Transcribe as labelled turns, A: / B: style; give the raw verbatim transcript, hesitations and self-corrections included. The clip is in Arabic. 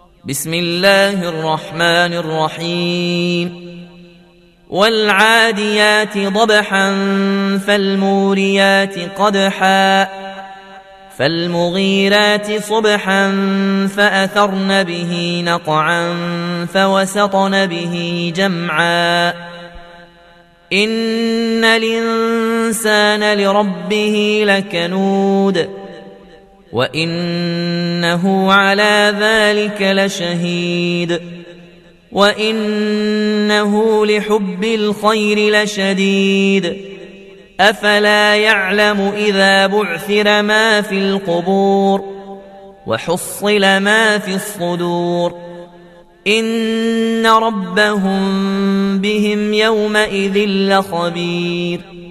A: بسم الله الرحمن الرحيم والعاديات ضبحا فالموريات قدحا فالمغيرات صبحا فأثرن به نقعا فوسطن به جمعا إن الإنسان لربه لكنود وإنه على ذلك لشهيد وإنه لحب الخير لشديد أفلا يعلم إذا بعثر ما في القبور وحصل ما في الصدور إن ربهم بهم يومئذ لخبير